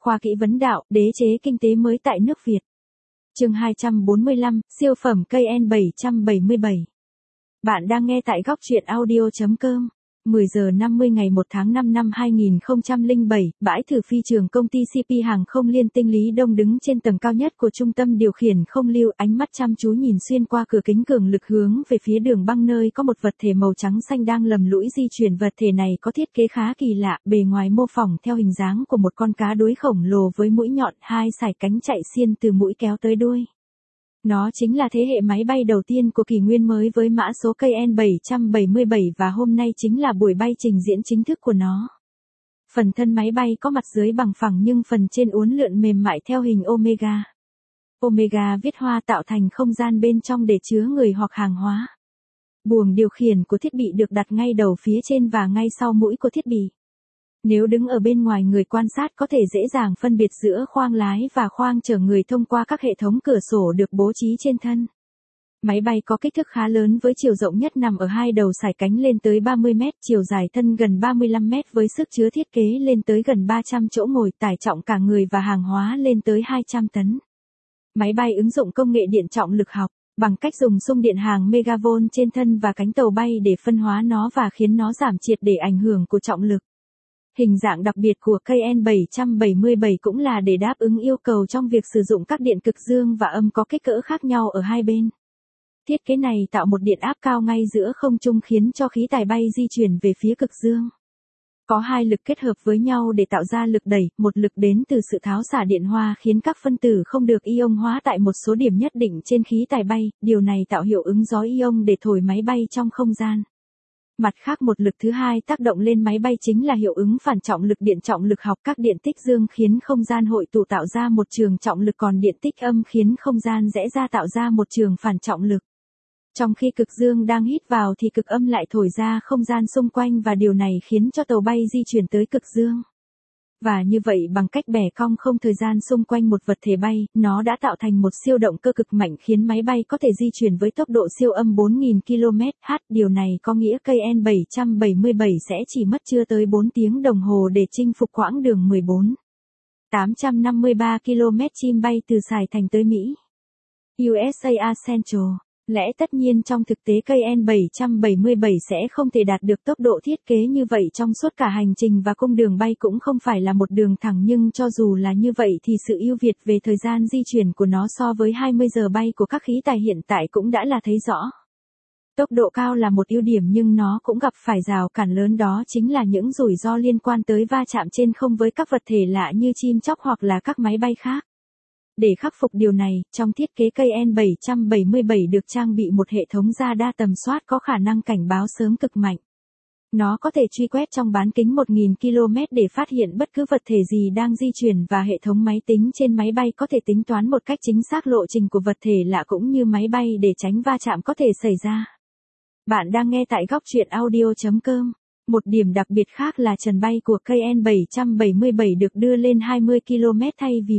khoa kỹ vấn đạo, đế chế kinh tế mới tại nước Việt. Chương 245, siêu phẩm cây N777. Bạn đang nghe tại góc truyện audio.com. 10 giờ 50 ngày 1 tháng 5 năm 2007, bãi thử phi trường công ty CP hàng không Liên Tinh Lý Đông đứng trên tầng cao nhất của trung tâm điều khiển không lưu, ánh mắt chăm chú nhìn xuyên qua cửa kính cường lực hướng về phía đường băng nơi có một vật thể màu trắng xanh đang lầm lũi di chuyển. Vật thể này có thiết kế khá kỳ lạ, bề ngoài mô phỏng theo hình dáng của một con cá đuối khổng lồ với mũi nhọn, hai sải cánh chạy xiên từ mũi kéo tới đuôi. Nó chính là thế hệ máy bay đầu tiên của kỷ nguyên mới với mã số cây N777 và hôm nay chính là buổi bay trình diễn chính thức của nó. Phần thân máy bay có mặt dưới bằng phẳng nhưng phần trên uốn lượn mềm mại theo hình Omega. Omega viết hoa tạo thành không gian bên trong để chứa người hoặc hàng hóa. Buồng điều khiển của thiết bị được đặt ngay đầu phía trên và ngay sau mũi của thiết bị. Nếu đứng ở bên ngoài, người quan sát có thể dễ dàng phân biệt giữa khoang lái và khoang chở người thông qua các hệ thống cửa sổ được bố trí trên thân. Máy bay có kích thước khá lớn với chiều rộng nhất nằm ở hai đầu sải cánh lên tới 30 mét, chiều dài thân gần 35 mét với sức chứa thiết kế lên tới gần 300 chỗ ngồi, tải trọng cả người và hàng hóa lên tới 200 tấn. Máy bay ứng dụng công nghệ điện trọng lực học, bằng cách dùng xung điện hàng megavolt trên thân và cánh tàu bay để phân hóa nó và khiến nó giảm triệt để ảnh hưởng của trọng lực. Hình dạng đặc biệt của cây N777 cũng là để đáp ứng yêu cầu trong việc sử dụng các điện cực dương và âm có kích cỡ khác nhau ở hai bên. Thiết kế này tạo một điện áp cao ngay giữa không trung khiến cho khí tài bay di chuyển về phía cực dương. Có hai lực kết hợp với nhau để tạo ra lực đẩy, một lực đến từ sự tháo xả điện hoa khiến các phân tử không được ion hóa tại một số điểm nhất định trên khí tài bay, điều này tạo hiệu ứng gió ion để thổi máy bay trong không gian. Mặt khác, một lực thứ hai tác động lên máy bay chính là hiệu ứng phản trọng lực điện trọng lực học. Các điện tích dương khiến không gian hội tụ tạo ra một trường trọng lực, còn điện tích âm khiến không gian rẽ ra tạo ra một trường phản trọng lực. Trong khi cực dương đang hít vào thì cực âm lại thổi ra không gian xung quanh và điều này khiến cho tàu bay di chuyển tới cực dương. Và như vậy, bằng cách bẻ cong không thời gian xung quanh một vật thể bay, nó đã tạo thành một siêu động cơ cực mạnh khiến máy bay có thể di chuyển với tốc độ siêu âm 4.000 km/h. Điều này có nghĩa cây N777 sẽ chỉ mất chưa tới 4 tiếng đồng hồ để chinh phục quãng đường 14.853 km chim bay từ Sài Thành tới Mỹ. USA Central. Lẽ tất nhiên trong thực tế cây N777 sẽ không thể đạt được tốc độ thiết kế như vậy trong suốt cả hành trình và cung đường bay cũng không phải là một đường thẳng, nhưng cho dù là như vậy thì sự ưu việt về thời gian di chuyển của nó so với 20 giờ bay của các khí tài hiện tại cũng đã là thấy rõ. Tốc độ cao là một ưu điểm nhưng nó cũng gặp phải rào cản lớn, đó chính là những rủi ro liên quan tới va chạm trên không với các vật thể lạ như chim chóc hoặc là các máy bay khác. Để khắc phục điều này, trong thiết kế cây N777 được trang bị một hệ thống radar tầm soát có khả năng cảnh báo sớm cực mạnh. Nó có thể truy quét trong bán kính 1.000 km để phát hiện bất cứ vật thể gì đang di chuyển, và hệ thống máy tính trên máy bay có thể tính toán một cách chính xác lộ trình của vật thể lạ cũng như máy bay để tránh va chạm có thể xảy ra. Bạn đang nghe tại góc truyện audio.com. Một điểm đặc biệt khác là trần bay của cây N777 được đưa lên 20 km thay vì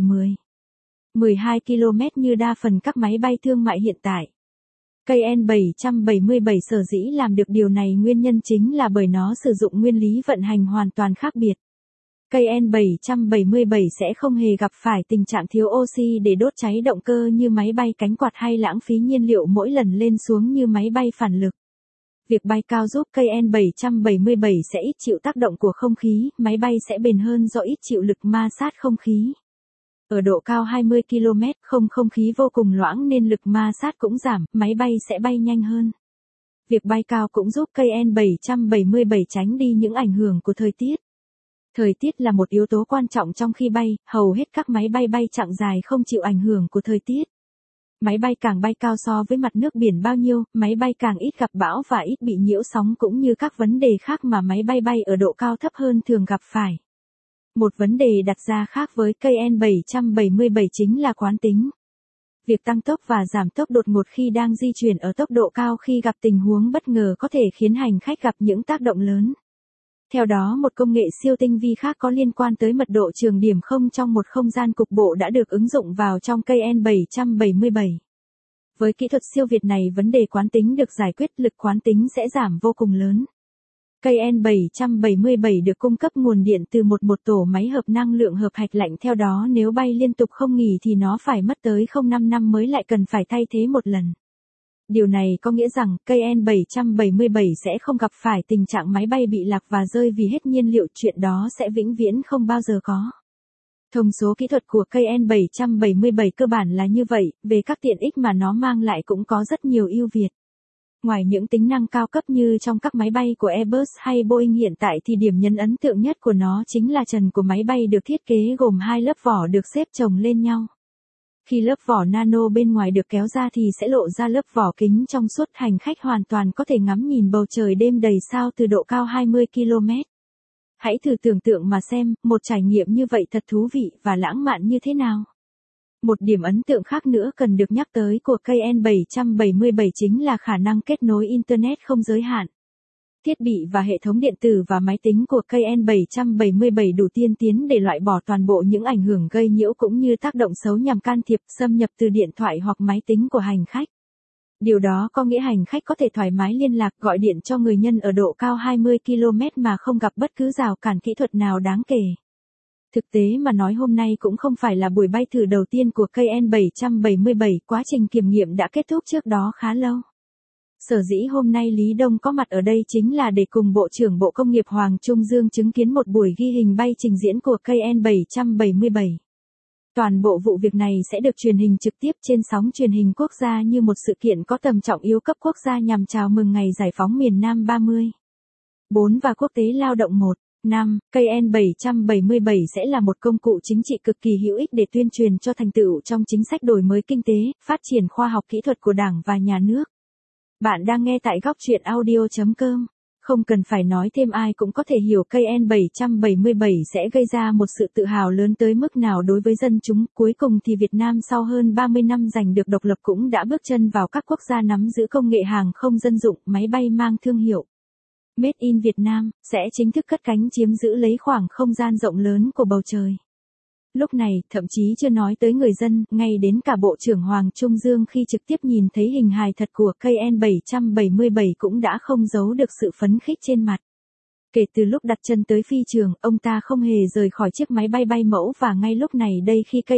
12 km như đa phần các máy bay thương mại hiện tại. Cây N777 sở dĩ làm được điều này, nguyên nhân chính là bởi nó sử dụng nguyên lý vận hành hoàn toàn khác biệt. Cây N777 sẽ không hề gặp phải tình trạng thiếu oxy để đốt cháy động cơ như máy bay cánh quạt hay lãng phí nhiên liệu mỗi lần lên xuống như máy bay phản lực. Việc bay cao giúp cây N777 sẽ ít chịu tác động của không khí, máy bay sẽ bền hơn do ít chịu lực ma sát không khí. Ở độ cao 20 km, không khí vô cùng loãng nên lực ma sát cũng giảm, máy bay sẽ bay nhanh hơn. Việc bay cao cũng giúp cây N777 tránh đi những ảnh hưởng của thời tiết. Thời tiết là một yếu tố quan trọng trong khi bay, hầu hết các máy bay bay chặng dài không chịu ảnh hưởng của thời tiết. Máy bay càng bay cao so với mặt nước biển bao nhiêu, máy bay càng ít gặp bão và ít bị nhiễu sóng cũng như các vấn đề khác mà máy bay bay ở độ cao thấp hơn thường gặp phải. Một vấn đề đặt ra khác với cây N777 chính là quán tính. Việc tăng tốc và giảm tốc đột ngột khi đang di chuyển ở tốc độ cao khi gặp tình huống bất ngờ có thể khiến hành khách gặp những tác động lớn. Theo đó, một công nghệ siêu tinh vi khác có liên quan tới mật độ trường điểm không trong một không gian cục bộ đã được ứng dụng vào trong cây N777. Với kỹ thuật siêu việt này, vấn đề quán tính được giải quyết, lực quán tính sẽ giảm vô cùng lớn. Cây N777 được cung cấp nguồn điện từ một tổ máy hợp năng lượng hợp hạch lạnh, theo đó nếu bay liên tục không nghỉ thì nó phải mất tới 0,5 năm mới lại cần phải thay thế một lần. Điều này có nghĩa rằng cây N777 sẽ không gặp phải tình trạng máy bay bị lạc và rơi vì hết nhiên liệu, chuyện đó sẽ vĩnh viễn không bao giờ có. Thông số kỹ thuật của cây N777 cơ bản là như vậy, về các tiện ích mà nó mang lại cũng có rất nhiều ưu việt. Ngoài những tính năng cao cấp như trong các máy bay của Airbus hay Boeing hiện tại thì điểm nhấn ấn tượng nhất của nó chính là trần của máy bay được thiết kế gồm 2 lớp vỏ được xếp chồng lên nhau. Khi lớp vỏ nano bên ngoài được kéo ra thì sẽ lộ ra lớp vỏ kính trong suốt, hành khách hoàn toàn có thể ngắm nhìn bầu trời đêm đầy sao từ độ cao 20 km. Hãy thử tưởng tượng mà xem, một trải nghiệm như vậy thật thú vị và lãng mạn như thế nào. Một điểm ấn tượng khác nữa cần được nhắc tới của cây N777 chính là khả năng kết nối Internet không giới hạn. Thiết bị và hệ thống điện tử và máy tính của cây N777 đủ tiên tiến để loại bỏ toàn bộ những ảnh hưởng gây nhiễu cũng như tác động xấu nhằm can thiệp, xâm nhập từ điện thoại hoặc máy tính của hành khách. Điều đó có nghĩa hành khách có thể thoải mái liên lạc, gọi điện cho người nhân ở độ cao 20 km mà không gặp bất cứ rào cản kỹ thuật nào đáng kể. Thực tế mà nói, hôm nay cũng không phải là buổi bay thử đầu tiên của cây N777, quá trình kiểm nghiệm đã kết thúc trước đó khá lâu. Sở dĩ hôm nay Lý Đông có mặt ở đây chính là để cùng Bộ trưởng Bộ Công nghiệp Hoàng Trung Dương chứng kiến một buổi ghi hình bay trình diễn của cây N777. Toàn bộ vụ việc này sẽ được truyền hình trực tiếp trên sóng truyền hình quốc gia như một sự kiện có tầm trọng yếu cấp quốc gia nhằm chào mừng ngày giải phóng miền Nam 30. 4 và Quốc tế Lao động 1. 5. Cây N777 sẽ là một công cụ chính trị cực kỳ hữu ích để tuyên truyền cho thành tựu trong chính sách đổi mới kinh tế, phát triển khoa học kỹ thuật của Đảng và Nhà nước. Bạn đang nghe tại góc truyện audio.com. Không cần phải nói thêm, ai cũng có thể hiểu cây N777 sẽ gây ra một sự tự hào lớn tới mức nào đối với dân chúng. Cuối cùng thì Việt Nam sau hơn 30 năm giành được độc lập cũng đã bước chân vào các quốc gia nắm giữ công nghệ hàng không dân dụng, máy bay mang thương hiệu Made in Việt Nam, sẽ chính thức cất cánh chiếm giữ lấy khoảng không gian rộng lớn của bầu trời. Lúc này, thậm chí chưa nói tới người dân, ngay đến cả Bộ trưởng Hoàng Trung Dương khi trực tiếp nhìn thấy hình hài thật của cây N777 cũng đã không giấu được sự phấn khích trên mặt. Kể từ lúc đặt chân tới phi trường, ông ta không hề rời khỏi chiếc máy bay bay mẫu và ngay lúc này đây khi cây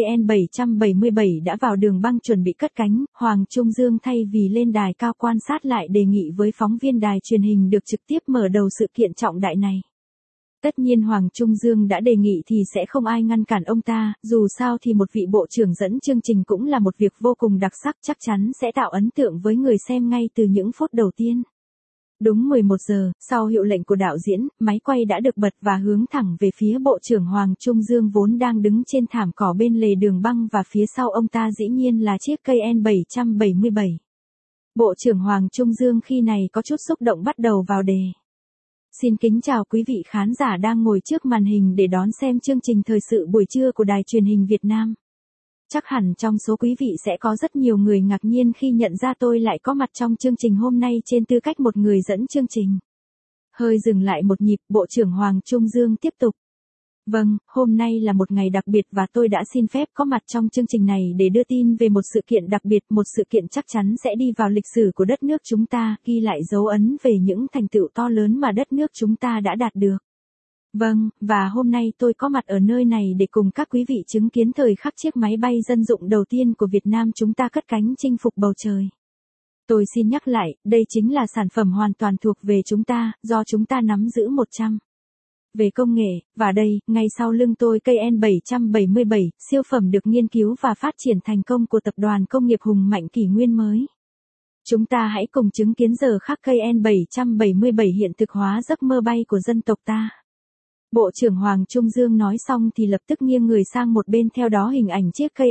N777 đã vào đường băng chuẩn bị cất cánh, Hoàng Trung Dương thay vì lên đài cao quan sát lại đề nghị với phóng viên đài truyền hình được trực tiếp mở đầu sự kiện trọng đại này. Tất nhiên Hoàng Trung Dương đã đề nghị thì sẽ không ai ngăn cản ông ta, dù sao thì một vị bộ trưởng dẫn chương trình cũng là một việc vô cùng đặc sắc, chắc chắn sẽ tạo ấn tượng với người xem ngay từ những phút đầu tiên. Đúng 11 giờ, sau hiệu lệnh của đạo diễn, máy quay đã được bật và hướng thẳng về phía Bộ trưởng Hoàng Trung Dương vốn đang đứng trên thảm cỏ bên lề đường băng và phía sau ông ta dĩ nhiên là chiếc cây N777. Bộ trưởng Hoàng Trung Dương khi này có chút xúc động bắt đầu vào đề. Xin kính chào quý vị khán giả đang ngồi trước màn hình để đón xem chương trình thời sự buổi trưa của Đài Truyền hình Việt Nam. Chắc hẳn trong số quý vị sẽ có rất nhiều người ngạc nhiên khi nhận ra tôi lại có mặt trong chương trình hôm nay trên tư cách một người dẫn chương trình. Hơi dừng lại một nhịp, Bộ trưởng Hoàng Trung Dương tiếp tục. Vâng, hôm nay là một ngày đặc biệt và tôi đã xin phép có mặt trong chương trình này để đưa tin về một sự kiện đặc biệt, một sự kiện chắc chắn sẽ đi vào lịch sử của đất nước chúng ta, ghi lại dấu ấn về những thành tựu to lớn mà đất nước chúng ta đã đạt được. Vâng, và hôm nay tôi có mặt ở nơi này để cùng các quý vị chứng kiến thời khắc chiếc máy bay dân dụng đầu tiên của Việt Nam chúng ta cất cánh chinh phục bầu trời. Tôi xin nhắc lại, đây chính là sản phẩm hoàn toàn thuộc về chúng ta, do chúng ta nắm giữ 100%. Về công nghệ, và đây, ngay sau lưng tôi cây N777, siêu phẩm được nghiên cứu và phát triển thành công của Tập đoàn Công nghiệp Hùng Mạnh kỷ nguyên mới. Chúng ta hãy cùng chứng kiến giờ khắc cây N777 hiện thực hóa giấc mơ bay của dân tộc ta. Bộ trưởng Hoàng Trung Dương nói xong thì lập tức nghiêng người sang một bên, theo đó hình ảnh chiếc cây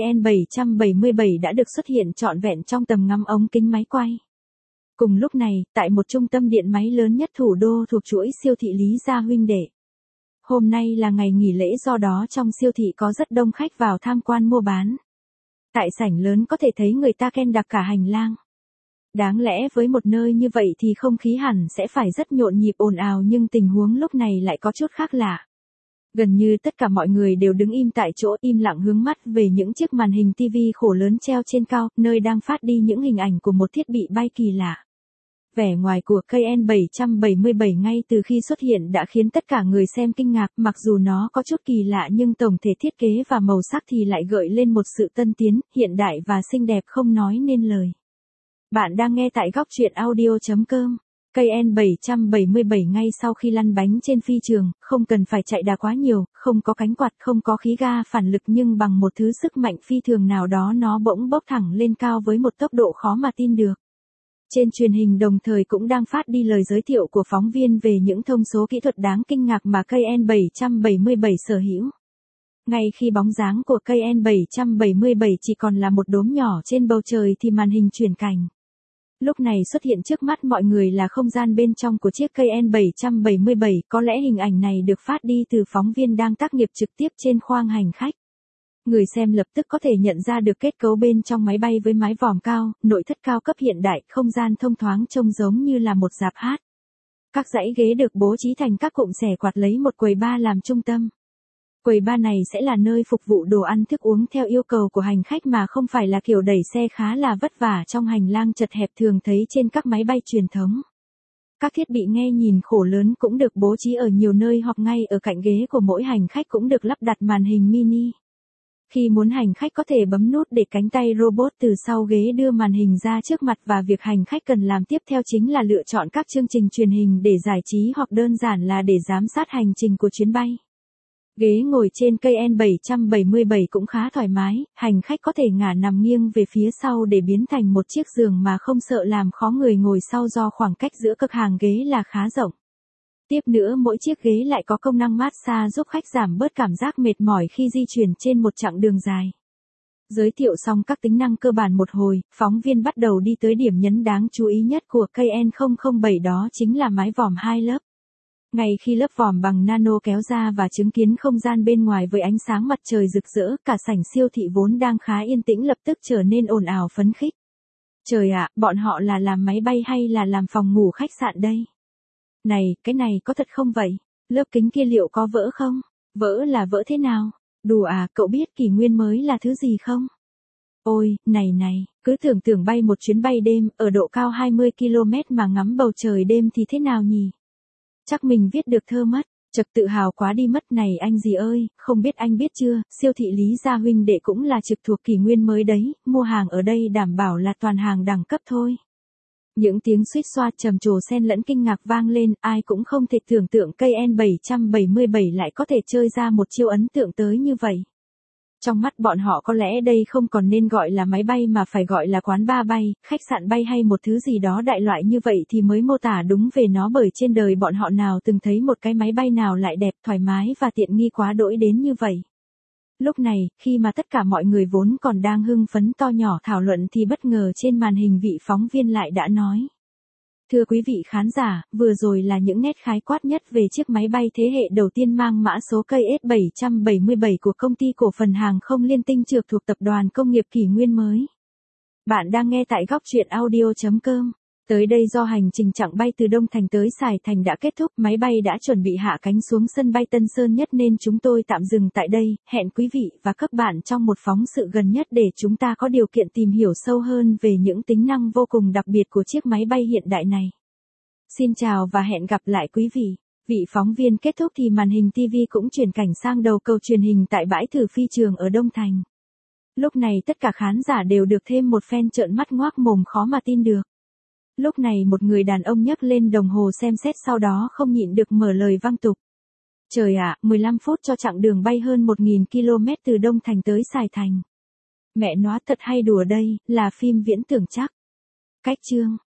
N777 đã được xuất hiện trọn vẹn trong tầm ngắm ống kính máy quay. Cùng lúc này, tại một trung tâm điện máy lớn nhất thủ đô thuộc chuỗi siêu thị Lý Gia huynh đệ. Hôm nay là ngày nghỉ lễ, do đó trong siêu thị có rất đông khách vào tham quan mua bán. Tại sảnh lớn có thể thấy người ta ken đặc cả hành lang. Đáng lẽ với một nơi như vậy thì không khí hẳn sẽ phải rất nhộn nhịp ồn ào, nhưng tình huống lúc này lại có chút khác lạ. Gần như tất cả mọi người đều đứng im tại chỗ, im lặng hướng mắt về những chiếc màn hình TV khổ lớn treo trên cao, nơi đang phát đi những hình ảnh của một thiết bị bay kỳ lạ. Vẻ ngoài của KN777 ngay từ khi xuất hiện đã khiến tất cả người xem kinh ngạc, mặc dù nó có chút kỳ lạ nhưng tổng thể thiết kế và màu sắc thì lại gợi lên một sự tân tiến, hiện đại và xinh đẹp không nói nên lời. Bạn đang nghe tại góc truyện audio.com. KN777 ngay sau khi lăn bánh trên phi trường, không cần phải chạy đà quá nhiều, không có cánh quạt, không có khí ga phản lực nhưng bằng một thứ sức mạnh phi thường nào đó nó bỗng bốc thẳng lên cao với một tốc độ khó mà tin được. Trên truyền hình đồng thời cũng đang phát đi lời giới thiệu của phóng viên về những thông số kỹ thuật đáng kinh ngạc mà KN777 sở hữu. Ngay khi bóng dáng của KN777 chỉ còn là một đốm nhỏ trên bầu trời thì màn hình chuyển cảnh. Lúc này xuất hiện trước mắt mọi người là không gian bên trong của chiếc KN777, có lẽ hình ảnh này được phát đi từ phóng viên đang tác nghiệp trực tiếp trên khoang hành khách. Người xem lập tức có thể nhận ra được kết cấu bên trong máy bay với mái vòm cao, nội thất cao cấp hiện đại, không gian thông thoáng trông giống như là một rạp hát. Các dãy ghế được bố trí thành các cụm xẻ quạt lấy một quầy bar làm trung tâm. Quầy bar này sẽ là nơi phục vụ đồ ăn thức uống theo yêu cầu của hành khách mà không phải là kiểu đẩy xe khá là vất vả trong hành lang chật hẹp thường thấy trên các máy bay truyền thống. Các thiết bị nghe nhìn khổ lớn cũng được bố trí ở nhiều nơi hoặc ngay ở cạnh ghế của mỗi hành khách cũng được lắp đặt màn hình mini. Khi muốn hành khách có thể bấm nút để cánh tay robot từ sau ghế đưa màn hình ra trước mặt và việc hành khách cần làm tiếp theo chính là lựa chọn các chương trình truyền hình để giải trí hoặc đơn giản là để giám sát hành trình của chuyến bay. Ghế ngồi trên KN777 cũng khá thoải mái, hành khách có thể ngả nằm nghiêng về phía sau để biến thành một chiếc giường mà không sợ làm khó người ngồi sau do khoảng cách giữa các hàng ghế là khá rộng. Tiếp nữa mỗi chiếc ghế lại có công năng massage giúp khách giảm bớt cảm giác mệt mỏi khi di chuyển trên một chặng đường dài. Giới thiệu xong các tính năng cơ bản một hồi, phóng viên bắt đầu đi tới điểm nhấn đáng chú ý nhất của KN007 đó chính là mái vòm 2 lớp. Ngay khi lớp vòm bằng nano kéo ra và chứng kiến không gian bên ngoài với ánh sáng mặt trời rực rỡ, cả sảnh siêu thị vốn đang khá yên tĩnh lập tức trở nên ồn ào phấn khích. Trời ạ, bọn họ là làm máy bay hay là làm phòng ngủ khách sạn đây? Này, cái này có thật không vậy? Lớp kính kia liệu có vỡ không? Vỡ là vỡ thế nào? Đùa à, cậu biết kỷ nguyên mới là thứ gì không? Ôi, này, cứ tưởng tượng bay một chuyến bay đêm ở độ cao 20 km mà ngắm bầu trời đêm thì thế nào nhỉ? Chắc mình viết được thơ mất, chật tự hào quá đi mất này anh gì ơi, không biết anh biết chưa, siêu thị Lý Gia huynh đệ cũng là trực thuộc kỷ nguyên mới đấy, mua hàng ở đây đảm bảo là toàn hàng đẳng cấp thôi. Những tiếng suýt xoa trầm trồ xen lẫn kinh ngạc vang lên, ai cũng không thể tưởng tượng KN777 lại có thể chơi ra một chiêu ấn tượng tới như vậy. Trong mắt bọn họ có lẽ đây không còn nên gọi là máy bay mà phải gọi là quán bar bay, khách sạn bay hay một thứ gì đó đại loại như vậy thì mới mô tả đúng về nó, bởi trên đời bọn họ nào từng thấy một cái máy bay nào lại đẹp, thoải mái và tiện nghi quá đỗi đến như vậy. Lúc này, khi mà tất cả mọi người vốn còn đang hưng phấn to nhỏ thảo luận thì bất ngờ trên màn hình vị phóng viên lại đã nói. Thưa quý vị khán giả, vừa rồi là những nét khái quát nhất về chiếc máy bay thế hệ đầu tiên mang mã số KS777 của công ty cổ phần hàng không Liên Tinh Trược thuộc tập đoàn công nghiệp kỷ nguyên mới. Bạn đang nghe tại góc truyện audio.com. Tới đây do hành trình chặng bay từ Đông Thành tới Sài Thành đã kết thúc, máy bay đã chuẩn bị hạ cánh xuống sân bay Tân Sơn Nhất nên chúng tôi tạm dừng tại đây, hẹn quý vị và các bạn trong một phóng sự gần nhất để chúng ta có điều kiện tìm hiểu sâu hơn về những tính năng vô cùng đặc biệt của chiếc máy bay hiện đại này. Xin chào và hẹn gặp lại quý vị. Vị phóng viên kết thúc thì màn hình TV cũng chuyển cảnh sang đầu cầu truyền hình tại bãi thử phi trường ở Đông Thành. Lúc này tất cả khán giả đều được thêm một phen trợn mắt ngoác mồm khó mà tin được. Lúc này một người đàn ông nhấc lên đồng hồ xem xét sau đó không nhịn được mở lời vang tục. Trời ạ, 15 phút cho chặng đường bay hơn 1.000 km từ Đông Thành tới Sài Thành. Mẹ nó thật hay đùa đây, là phim viễn tưởng chắc. Cách chương